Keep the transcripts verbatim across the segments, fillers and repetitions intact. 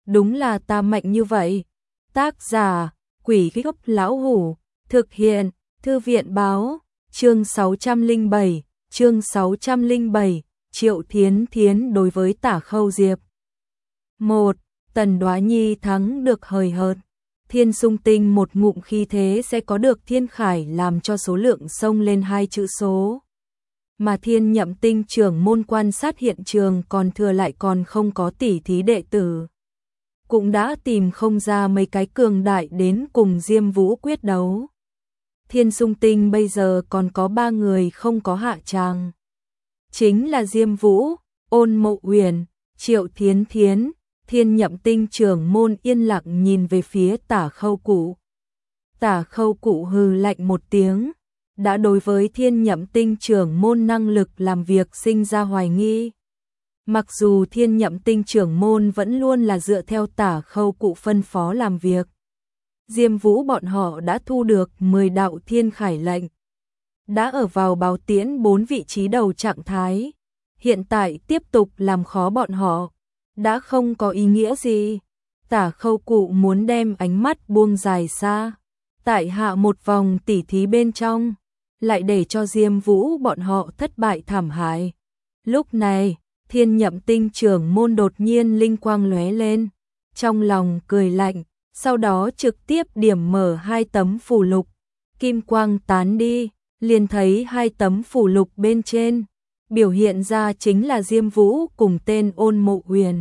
đúng là ta mạnh như vậy. Tác giả, Quỷ Gốc Lão Hủ, thực hiện, Thư viện báo, chương sáu trăm lẻ bảy, chương sáu trăm lẻ bảy, Triệu Thiến Thiến đối với Tả Khâu Diệp. một. Tần Đoá Nhi thắng được hời hợt. Thiên Sung Tinh một ngụm khí thế sẽ có được Thiên Khải làm cho số lượng xông lên hai chữ số. Mà Thiên Nhậm Tinh trưởng môn quan sát hiện trường còn thừa lại còn không có tỷ thí đệ tử. Cũng đã tìm không ra mấy cái cường đại đến cùng Diêm Vũ quyết đấu. Thiên Sung Tinh bây giờ còn có ba người không có hạ tràng. Chính là Diêm Vũ, Ôn Mộ Uyển, Triệu Thiến Thiến. Thiên Nhậm Tinh trưởng môn yên lặng nhìn về phía Tả Khâu Cụ. Tả Khâu Cụ hừ lạnh một tiếng, đã đối với Thiên Nhậm Tinh trưởng môn năng lực làm việc sinh ra hoài nghi. Mặc dù Thiên Nhậm Tinh trưởng môn vẫn luôn là dựa theo Tả Khâu Cụ phân phó làm việc. Diêm Vũ bọn họ đã thu được mười đạo Thiên Khải lệnh, đã ở vào báo tiễn bốn vị trí đầu trạng thái. Hiện tại tiếp tục làm khó bọn họ đã không có ý nghĩa gì. Tả Khâu Cụ muốn đem ánh mắt buông dài xa, tại hạ một vòng tỉ thí bên trong, lại để cho Diêm Vũ bọn họ thất bại thảm hại. Lúc này, Thiên Nhậm Tinh trưởng môn đột nhiên linh quang lóe lên, trong lòng cười lạnh, sau đó trực tiếp điểm mở hai tấm phù lục, kim quang tán đi, liền thấy hai tấm phù lục bên trên biểu hiện ra chính là Diêm Vũ cùng tên Ôn Mộ Uyển.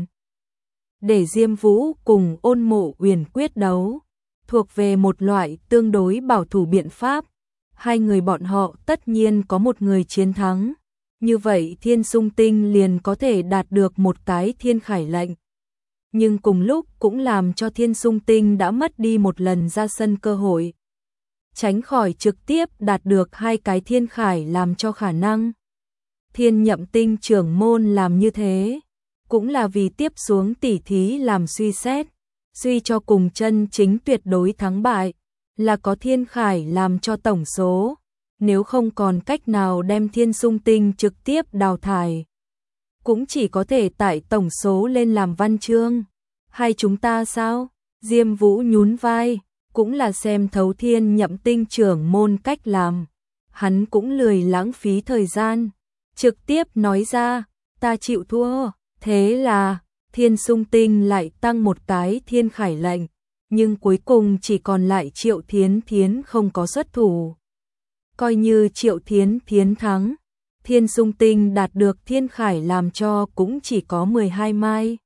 Để Diêm Vũ cùng Ôn Mộ Uyển quyết đấu, thuộc về một loại tương đối bảo thủ biện pháp. Hai người bọn họ tất nhiên có một người chiến thắng, như vậy Thiên Sung Tinh liền có thể đạt được một cái Thiên Khải lệnh. Nhưng cùng lúc cũng làm cho Thiên Sung Tinh đã mất đi một lần ra sân cơ hội, tránh khỏi trực tiếp đạt được hai cái Thiên Khải làm cho khả năng. Thiên Nhậm Tinh trưởng môn làm như thế, cũng là vì tiếp xuống tỉ thí làm suy xét, suy cho cùng chân chính tuyệt đối thắng bại, là có Thiên Khải làm cho tổng số, nếu không còn cách nào đem Thiên Sung Tinh trực tiếp đào thải. Cũng chỉ có thể tại tổng số lên làm văn chương. Hay chúng ta sao? Diêm Vũ nhún vai, cũng là xem thấu Thiên Nhậm Tinh trưởng môn cách làm. Hắn cũng lười lãng phí thời gian, trực tiếp nói ra, ta chịu thua. Thế là, Thiên Sung Tinh lại tăng một cái Thiên Khải lệnh, nhưng cuối cùng chỉ còn lại Triệu Thiến Thiến không có xuất thủ. Coi như Triệu Thiến Thiến thắng, Thiên Sung Tinh đạt được Thiên Khải làm cho cũng chỉ có mười hai mai.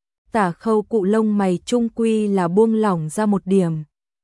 Tả Khâu Cụ lông mày trung quy là buông lỏng ra một điểm.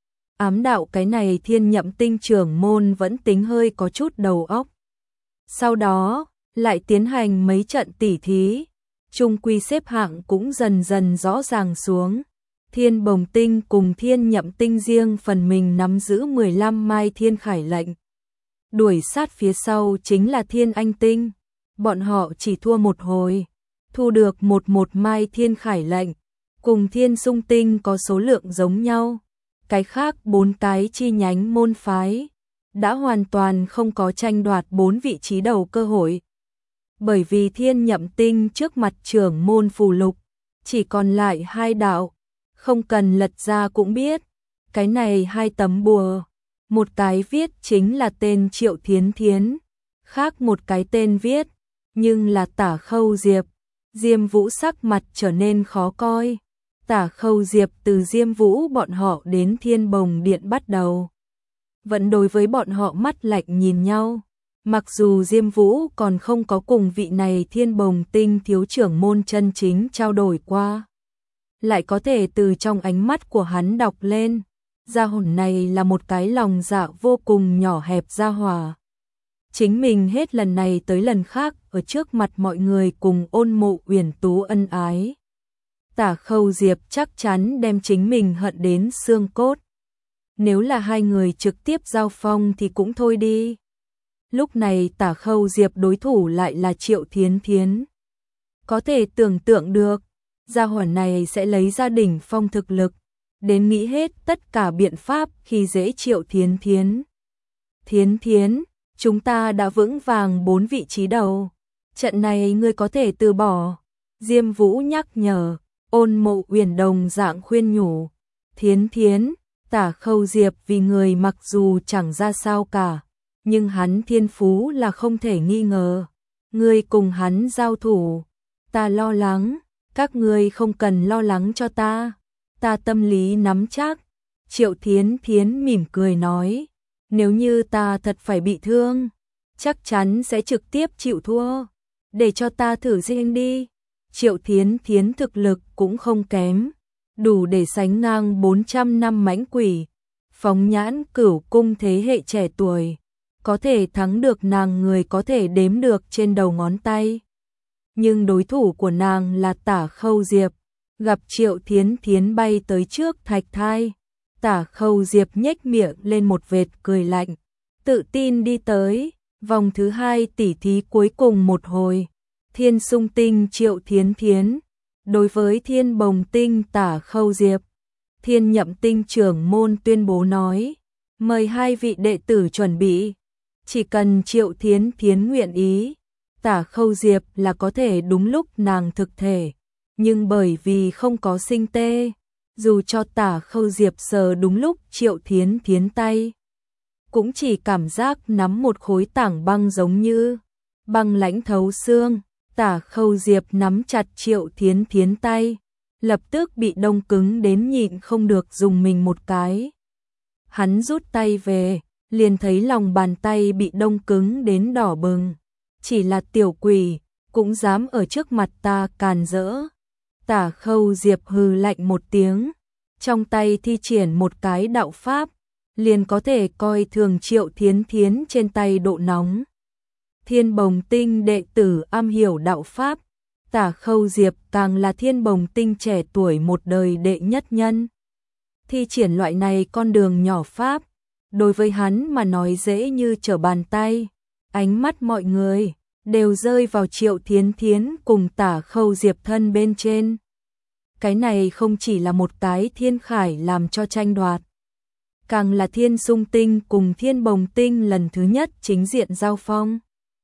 Ám đạo cái này Thiên Nhậm Tinh trưởng môn vẫn tính hơi có chút đầu óc. Sau đó, lại tiến hành mấy trận tỉ thí, trung quy xếp hạng cũng dần dần rõ ràng xuống. Thiên Bồng Tinh cùng Thiên Nhậm Tinh riêng phần mình nắm giữ mười lăm mai Thiên Khải lệnh. Đuổi sát phía sau chính là Thiên Anh Tinh, bọn họ chỉ thua một hồi, thu được một một mai Thiên Khải lệnh, cùng Thiên Sung Tinh có số lượng giống nhau. Cái khác bốn cái chi nhánh môn phái đã hoàn toàn không có tranh đoạt bốn vị trí đầu cơ hội. Bởi vì Thiên Nhậm Tinh trước mặt trưởng môn phù lục chỉ còn lại hai đạo, không cần lật ra cũng biết, cái này hai tấm bùa, một cái viết chính là tên Triệu Thiến Thiến, khác một cái tên viết nhưng là Tả Khâu Diệp. Diêm Vũ sắc mặt trở nên khó coi. Tả Khâu Diệp từ Diêm Vũ bọn họ đến Thiên Bồng Điện bắt đầu, vẫn đối với bọn họ mắt lạnh nhìn nhau. Mặc dù Diêm Vũ còn không có cùng vị này Thiên Bồng Tinh thiếu trưởng môn chân chính trao đổi qua, lại có thể từ trong ánh mắt của hắn đọc lên, gia hồn này là một cái lòng dạ vô cùng nhỏ hẹp gia hỏa. Chính mình hết lần này tới lần khác ở trước mặt mọi người cùng Ôn Mộ Uyển tú ân ái. Tả Khâu Diệp chắc chắn đem chính mình hận đến xương cốt. Nếu là hai người trực tiếp giao phong thì cũng thôi đi. Lúc này Tả Khâu Diệp đối thủ lại là Triệu Thiến Thiến. Có thể tưởng tượng được, gia hỏa này sẽ lấy ra đỉnh phong thực lực, đến nghĩ hết tất cả biện pháp khi dễ Triệu Thiến Thiến. Thiến Thiến, chúng ta đã vững vàng bốn vị trí đầu, trận này ngươi có thể từ bỏ. Diêm Vũ nhắc nhở. Ôn Mộ Uyển đồng dạng khuyên nhủ, Thiến Thiến, Tả Khâu Diệp vì người mặc dù chẳng ra sao cả, nhưng hắn thiên phú là không thể nghi ngờ. Ngươi cùng hắn giao thủ, ta lo lắng, các ngươi không cần lo lắng cho ta, ta tâm lý nắm chắc. Triệu Thiến Thiến mỉm cười nói, nếu như ta thật phải bị thương, chắc chắn sẽ trực tiếp chịu thua, để cho ta thử riêng đi. Triệu Thiến Thiến thực lực cũng không kém, đủ để sánh ngang bốn trăm năm mãnh quỷ, phóng nhãn cửu cung thế hệ trẻ tuổi, có thể thắng được nàng người có thể đếm được trên đầu ngón tay. Nhưng đối thủ của nàng là Tả Khâu Diệp, gặp Triệu Thiến Thiến bay tới trước thạch thai. Tả Khâu Diệp nhếch miệng lên một vệt cười lạnh, tự tin đi tới, vòng thứ hai tỉ thí cuối cùng một hồi. Thiên Sung Tinh Triệu Thiến Thiến, đối với Thiên Bồng Tinh Tả Khâu Diệp. Thiên Nhậm Tinh trưởng môn tuyên bố nói, mời hai vị đệ tử chuẩn bị, chỉ cần Triệu Thiến Thiến nguyện ý, Tả Khâu Diệp là có thể đúng lúc nàng thực thể, nhưng bởi vì không có sinh tê, dù cho Tả Khâu Diệp sờ đúng lúc Triệu Thiến Thiến tay, cũng chỉ cảm giác nắm một khối tảng băng giống như băng lãnh thấu xương. Tả Khâu Diệp nắm chặt Triệu Thiến Thiến tay, lập tức bị đông cứng đến nhịn không được dùng mình một cái. Hắn rút tay về, liền thấy lòng bàn tay bị đông cứng đến đỏ bừng. Chỉ là tiểu quỷ, cũng dám ở trước mặt ta càn rỡ. Tả Khâu Diệp hừ lạnh một tiếng, trong tay thi triển một cái đạo pháp, liền có thể coi thường Triệu Thiến Thiến trên tay độ nóng. Thiên Bồng Tinh đệ tử am hiểu đạo pháp, Tả Khâu Diệp càng là Thiên Bồng Tinh trẻ tuổi một đời đệ nhất nhân. Thi triển loại này con đường nhỏ pháp, đối với hắn mà nói dễ như trở bàn tay. Ánh mắt mọi người đều rơi vào Triệu Thiến Thiến cùng Tả Khâu Diệp thân bên trên. Cái này không chỉ là một cái thiên khải làm cho tranh đoạt, càng là Thiên Sung Tinh cùng Thiên Bồng Tinh lần thứ nhất chính diện giao phong.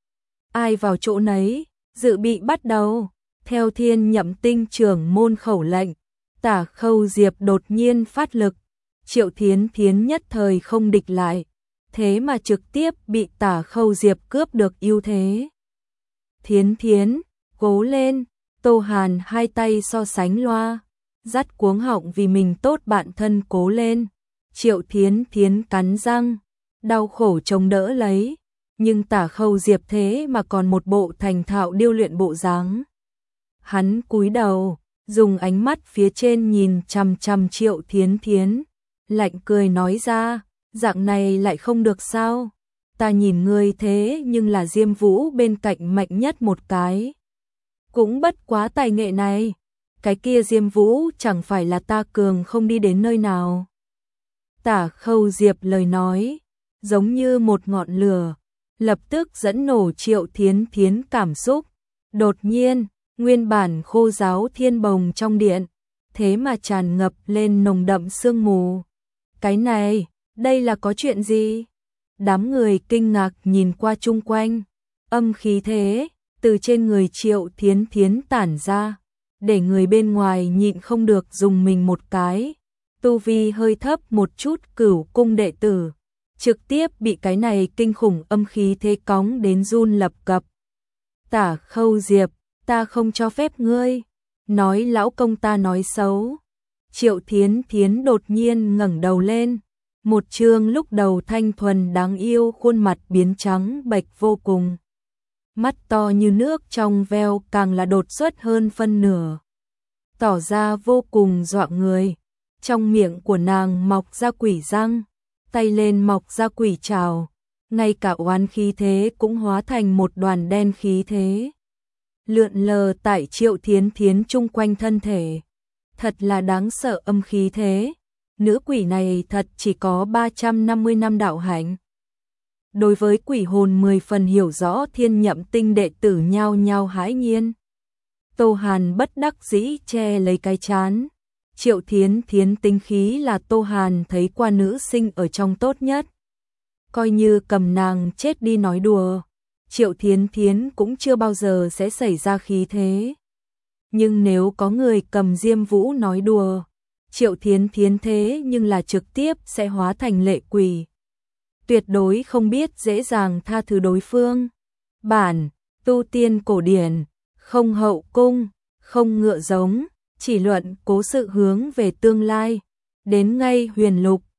Ai vào chỗ nấy, dự bị bắt đầu. Theo Thiên Nhậm Tinh trưởng môn khẩu lệnh, Tả Khâu Diệp đột nhiên phát lực, Triệu Thiến Thiến nhất thời không địch lại, thế mà trực tiếp bị Tả Khâu Diệp cướp được ưu thế. Thiến Thiến, cố lên. Tô Hàn hai tay so sánh loa, dắt cuống họng vì mình tốt bạn thân cố lên. Triệu Thiến Thiến cắn răng, đau khổ chống đỡ lấy, nhưng Tả Khâu Diệp thế mà còn một bộ thành thạo điêu luyện bộ dáng. Hắn cúi đầu, dùng ánh mắt phía trên nhìn chằm chằm Triệu Thiến Thiến, lạnh cười nói ra, dạng này lại không được sao? Ta nhìn ngươi thế nhưng là Diêm Vũ bên cạnh mạnh nhất một cái, cũng bất quá tài nghệ này, cái kia Diêm Vũ chẳng phải là ta cường không đi đến nơi nào. Tả Khâu Diệp lời nói, giống như một ngọn lửa, lập tức dẫn nổ Triệu Thiến Thiến cảm xúc. Đột nhiên, nguyên bản khô ráo thiên bồng trong điện, thế mà tràn ngập lên nồng đậm sương mù. Cái này, đây là có chuyện gì? Đám người kinh ngạc nhìn qua chung quanh, âm khí thế từ trên người Triệu Thiến Thiến tản ra, để người bên ngoài nhịn không được dùng mình một cái. Tu vi hơi thấp một chút cửu cung đệ tử, trực tiếp bị cái này kinh khủng âm khí thế cóng đến run lập cập. Tả Khâu Diệp, ta không cho phép ngươi, nói lão công ta nói xấu. Triệu Thiến Thiến đột nhiên ngẩng đầu lên, một trương lúc đầu thanh thuần đáng yêu khuôn mặt biến trắng bệch vô cùng. Mắt to như nước trong veo càng là đột xuất hơn phân nửa, tỏ ra vô cùng dọa người. Trong miệng của nàng mọc ra quỷ răng, tay lên mọc ra quỷ trảo, ngay cả oán khí thế cũng hóa thành một đoàn đen khí thế, lượn lờ tại Triệu Thiến Thiến chung quanh thân thể. Thật là đáng sợ âm khí thế, nữ quỷ này thật chỉ có ba trăm năm mươi năm đạo hạnh. Đối với quỷ hồn mười phần hiểu rõ Thiên Nhậm Tinh đệ tử nhao nhao hãi nhiên. Tô Hàn bất đắc dĩ che lấy cái trán. Triệu Thiến Thiến tinh khí là Tô Hàn thấy qua nữ sinh ở trong tốt nhất. Coi như cầm nàng chết đi nói đùa, Triệu Thiến Thiến cũng chưa bao giờ sẽ xảy ra khí thế Nhưng nếu có người cầm Diêm Vũ nói đùa, Triệu Thiến Thiến thế nhưng là trực tiếp sẽ hóa thành lệ quỷ. Tuyệt đối không biết dễ dàng tha thứ đối phương. Bản, tu tiên cổ điển, không hậu cung, không ngựa giống, chỉ luận cố sự hướng về tương lai. Đến ngay huyền lục,